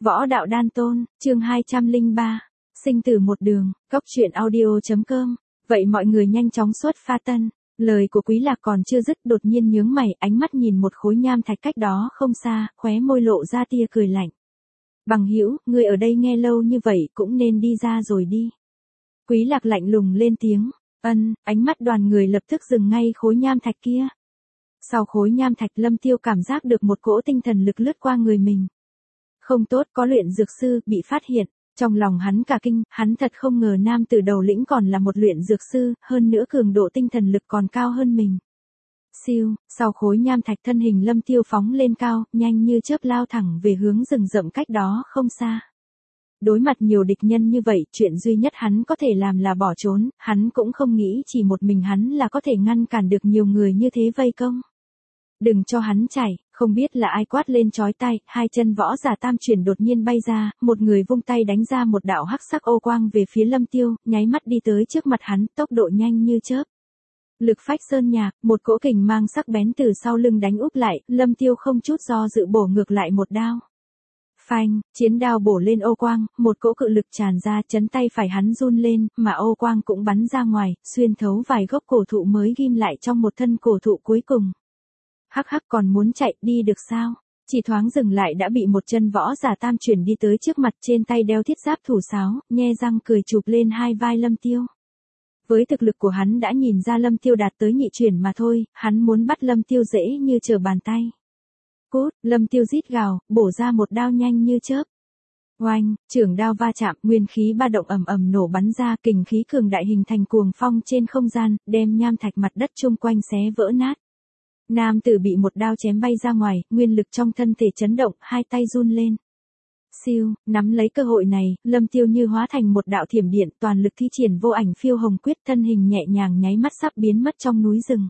Võ đạo đan tôn, chương 203. Sinh tử một đường, góc truyện audio.com. Vậy mọi người nhanh chóng xuất pha tân. Lời của Quý Lạc còn chưa dứt, đột nhiên nhướng mày, ánh mắt nhìn một khối nham thạch cách đó không xa, khóe môi lộ ra tia cười lạnh. Bằng hữu, ngươi ở đây nghe lâu như vậy cũng nên đi ra rồi đi. Quý Lạc lạnh lùng lên tiếng. Ánh mắt đoàn người lập tức dừng ngay khối nham thạch kia. Sau khối nham thạch, Lâm Tiêu cảm giác được một cỗ tinh thần lực lướt qua người mình. Không tốt, có luyện dược sư bị phát hiện. Trong lòng hắn cả kinh, hắn thật không ngờ nam tử đầu lĩnh còn là một luyện dược sư, hơn nữa cường độ tinh thần lực còn cao hơn mình. Siêu, sau khối nham thạch, thân hình Lâm Tiêu phóng lên cao, nhanh như chớp lao thẳng về hướng rừng rậm cách đó không xa. Đối mặt nhiều địch nhân như vậy, chuyện duy nhất hắn có thể làm là bỏ trốn, hắn cũng không nghĩ chỉ một mình hắn là có thể ngăn cản được nhiều người như thế vây công. Đừng cho hắn chạy, không biết là ai quát lên chói tai, hai chân võ giả tam chuyển đột nhiên bay ra, một người vung tay đánh ra một đạo hắc sắc ô quang về phía Lâm Tiêu, nháy mắt đi tới trước mặt hắn, tốc độ nhanh như chớp. Lực phách sơn nhạc, một cỗ kình mang sắc bén từ sau lưng đánh úp lại, Lâm Tiêu không chút do dự bổ ngược lại một đao. Phanh, chiến đao bổ lên ô quang, một cỗ cự lực tràn ra, chấn tay phải hắn run lên, mà ô quang cũng bắn ra ngoài, xuyên thấu vài gốc cổ thụ mới ghim lại trong một thân cổ thụ cuối cùng. Hắc hắc, còn muốn chạy đi được sao? Chỉ thoáng dừng lại đã bị một chân võ giả tam chuyển đi tới trước mặt, trên tay đeo thiết giáp thủ sáo, nhe răng cười chụp lên hai vai Lâm Tiêu. Với thực lực của hắn đã nhìn ra Lâm Tiêu đạt tới nhị chuyển mà thôi, hắn muốn bắt Lâm Tiêu dễ như trở bàn tay. Cút, Lâm Tiêu rít gào, bổ ra một đao nhanh như chớp. Oanh, chưởng đao va chạm, nguyên khí ba động ầm ầm nổ bắn ra, kình khí cường đại hình thành cuồng phong trên không gian, đem nham thạch mặt đất chung quanh xé vỡ nát. Nam tử bị một đao chém bay ra ngoài, nguyên lực trong thân thể chấn động, hai tay run lên. Siêu, nắm lấy cơ hội này, Lâm Tiêu như hóa thành một đạo thiểm điện, toàn lực thi triển vô ảnh phiêu hồng quyết, thân hình nhẹ nhàng nháy mắt sắp biến mất trong núi rừng.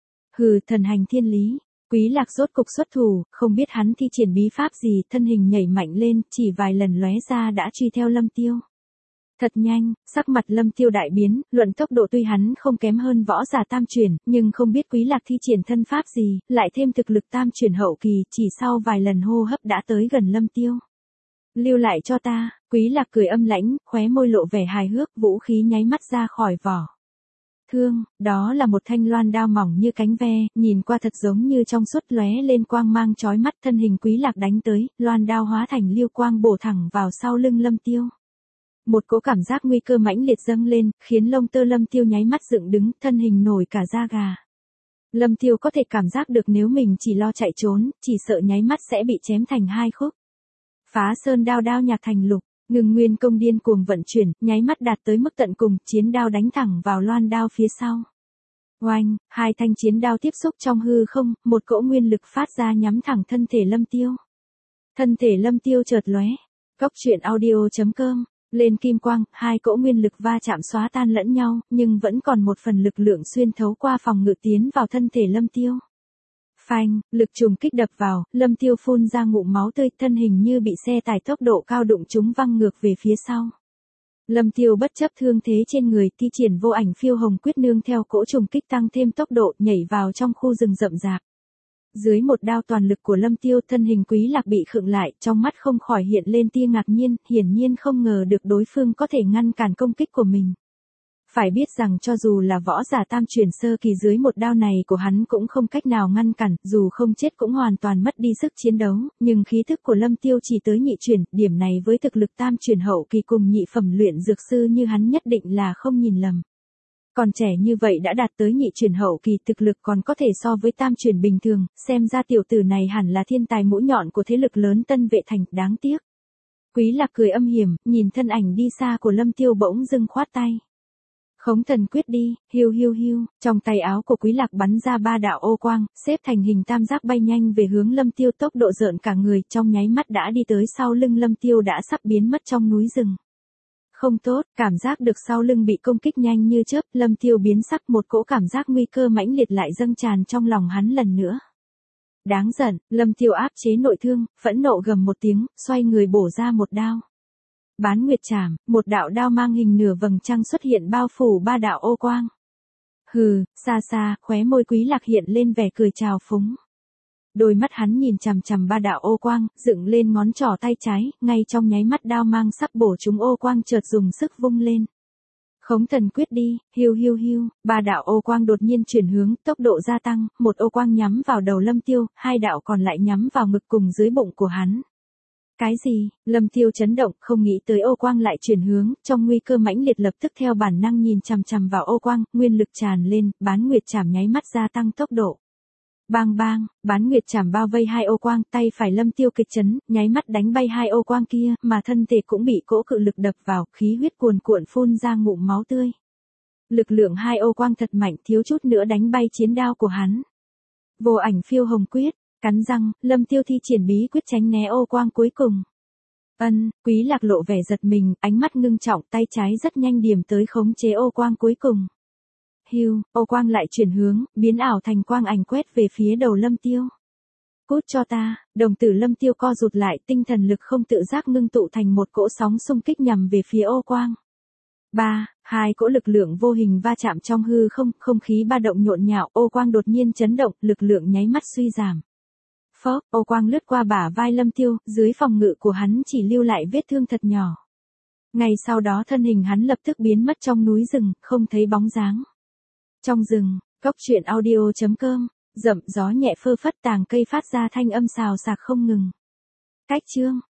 Hừ, thần hành thiên lý. Quý Lạc rốt cục xuất thủ, không biết hắn thi triển bí pháp gì, thân hình nhảy mạnh lên, chỉ vài lần lóe ra đã truy theo Lâm Tiêu. Thật nhanh, sắc mặt Lâm Tiêu đại biến, luận tốc độ tuy hắn không kém hơn võ giả tam chuyển, nhưng không biết Quý Lạc thi triển thân pháp gì, lại thêm thực lực tam chuyển hậu kỳ, chỉ sau vài lần hô hấp đã tới gần Lâm Tiêu. Lưu lại cho ta, Quý Lạc cười âm lãnh, khóe môi lộ vẻ hài hước, vũ khí nháy mắt ra khỏi vỏ. Thương, đó là một thanh loan đao mỏng như cánh ve, nhìn qua thật giống như trong suốt, lóe lên quang mang chói mắt, thân hình Quý Lạc đánh tới, loan đao hóa thành lưu quang bổ thẳng vào sau lưng Lâm Tiêu. Một cỗ cảm giác nguy cơ mãnh liệt dâng lên, khiến lông tơ Lâm Tiêu nháy mắt dựng đứng, thân hình nổi cả da gà. Lâm Tiêu có thể cảm giác được nếu mình chỉ lo chạy trốn, chỉ sợ nháy mắt sẽ bị chém thành hai khúc. Phá sơn đao, đao nhạc thành lục, ngừng nguyên công điên cuồng vận chuyển, nháy mắt đạt tới mức tận cùng, chiến đao đánh thẳng vào loan đao phía sau. Oanh, hai thanh chiến đao tiếp xúc trong hư không, một cỗ nguyên lực phát ra nhắm thẳng thân thể Lâm Tiêu. Thân thể Lâm Tiêu chợt lóe. Góc truyện audio.com. Lên kim quang, hai cỗ nguyên lực va chạm xóa tan lẫn nhau, nhưng vẫn còn một phần lực lượng xuyên thấu qua phòng ngự tiến vào thân thể Lâm Tiêu. Phanh, lực trùng kích đập vào, Lâm Tiêu phun ra ngụm máu tươi, thân hình như bị xe tải tốc độ cao đụng trúng văng ngược về phía sau. Lâm Tiêu bất chấp thương thế trên người, thi triển vô ảnh phiêu hồng quyết, nương theo cỗ trùng kích tăng thêm tốc độ, nhảy vào trong khu rừng rậm rạp. Dưới một đao toàn lực của Lâm Tiêu, thân hình Quý Lạc bị khựng lại, trong mắt không khỏi hiện lên tia ngạc nhiên, hiển nhiên không ngờ được đối phương có thể ngăn cản công kích của mình. Phải biết rằng cho dù là võ giả tam chuyển sơ kỳ, dưới một đao này của hắn cũng không cách nào ngăn cản, dù không chết cũng hoàn toàn mất đi sức chiến đấu, nhưng khí thức của Lâm Tiêu chỉ tới nhị chuyển, điểm này với thực lực tam chuyển hậu kỳ cùng nhị phẩm luyện dược sư như hắn nhất định là không nhìn lầm. Còn trẻ như vậy đã đạt tới nhị chuyển hậu kỳ, thực lực còn có thể so với tam chuyển bình thường, xem ra tiểu tử này hẳn là thiên tài mũi nhọn của thế lực lớn Tân Vệ Thành, đáng tiếc. Quý Lạc cười âm hiểm, nhìn thân ảnh đi xa của Lâm Tiêu bỗng dưng khoát tay. Khống thần quyết đi, hiu hiu hiu, trong tay áo của Quý Lạc bắn ra ba đạo ô quang, xếp thành hình tam giác bay nhanh về hướng Lâm Tiêu, tốc độ rợn cả người, trong nháy mắt đã đi tới sau lưng Lâm Tiêu, đã sắp biến mất trong núi rừng. Không tốt, cảm giác được sau lưng bị công kích nhanh như chớp, Lâm Tiêu biến sắc, một cỗ cảm giác nguy cơ mãnh liệt lại dâng tràn trong lòng hắn lần nữa. Đáng giận, Lâm Tiêu áp chế nội thương, phẫn nộ gầm một tiếng, xoay người bổ ra một đao. Bán nguyệt trảm, một đạo đao mang hình nửa vầng trăng xuất hiện bao phủ ba đạo ô quang. Hừ, xa xa, khóe môi Quý Lạc hiện lên vẻ cười trào phúng. đôi mắt hắn nhìn chằm chằm ba đạo ô quang, dựng lên ngón trỏ tay trái, ngay trong nháy mắt đao mang sắp bổ trúng ô quang chợt dùng sức vung lên. Khống thần quyết đi, hiu hiu hiu, ba đạo ô quang đột nhiên chuyển hướng, tốc độ gia tăng, một ô quang nhắm vào đầu Lâm Tiêu, hai đạo còn lại nhắm vào ngực cùng dưới bụng của hắn. Cái gì? Lâm Tiêu chấn động, không nghĩ tới ô quang lại chuyển hướng, trong nguy cơ mãnh liệt lập tức theo bản năng nhìn chằm chằm vào ô quang, nguyên lực tràn lên, bán nguyệt chảm nháy mắt gia tăng tốc độ. Bang bang, bán nguyệt chảm bao vây hai ô quang, tay phải Lâm Tiêu kịch chấn, nháy mắt đánh bay hai ô quang kia, mà thân thể cũng bị cỗ cự lực đập vào, khí huyết cuồn cuộn phun ra ngụm máu tươi. Lực lượng hai ô quang thật mạnh, thiếu chút nữa đánh bay chiến đao của hắn. Vô ảnh phiêu hồng quyết, cắn răng, Lâm Tiêu thi triển bí quyết tránh né ô quang cuối cùng. Quý Lạc lộ vẻ giật mình, ánh mắt ngưng trọng, tay trái rất nhanh điểm tới khống chế ô quang cuối cùng. Hưu, ô quang lại chuyển hướng, biến ảo thành quang ảnh quét về phía đầu Lâm Tiêu. Cút cho ta, đồng tử Lâm Tiêu co rụt lại, tinh thần lực không tự giác ngưng tụ thành một cỗ sóng xung kích nhằm về phía ô quang. Hai cỗ lực lượng vô hình va chạm trong hư không, không khí ba động nhộn nhạo, ô quang đột nhiên chấn động, lực lượng nháy mắt suy giảm. Phốc, ô quang lướt qua bả vai Lâm Tiêu, dưới phòng ngự của hắn chỉ lưu lại vết thương thật nhỏ. Ngay sau đó thân hình hắn lập tức biến mất trong núi rừng, không thấy bóng dáng. Trong rừng, Cốc Truyện Audio.com, rậm gió nhẹ phơ phất tàng cây phát ra thanh âm xào xạc không ngừng. Cách chương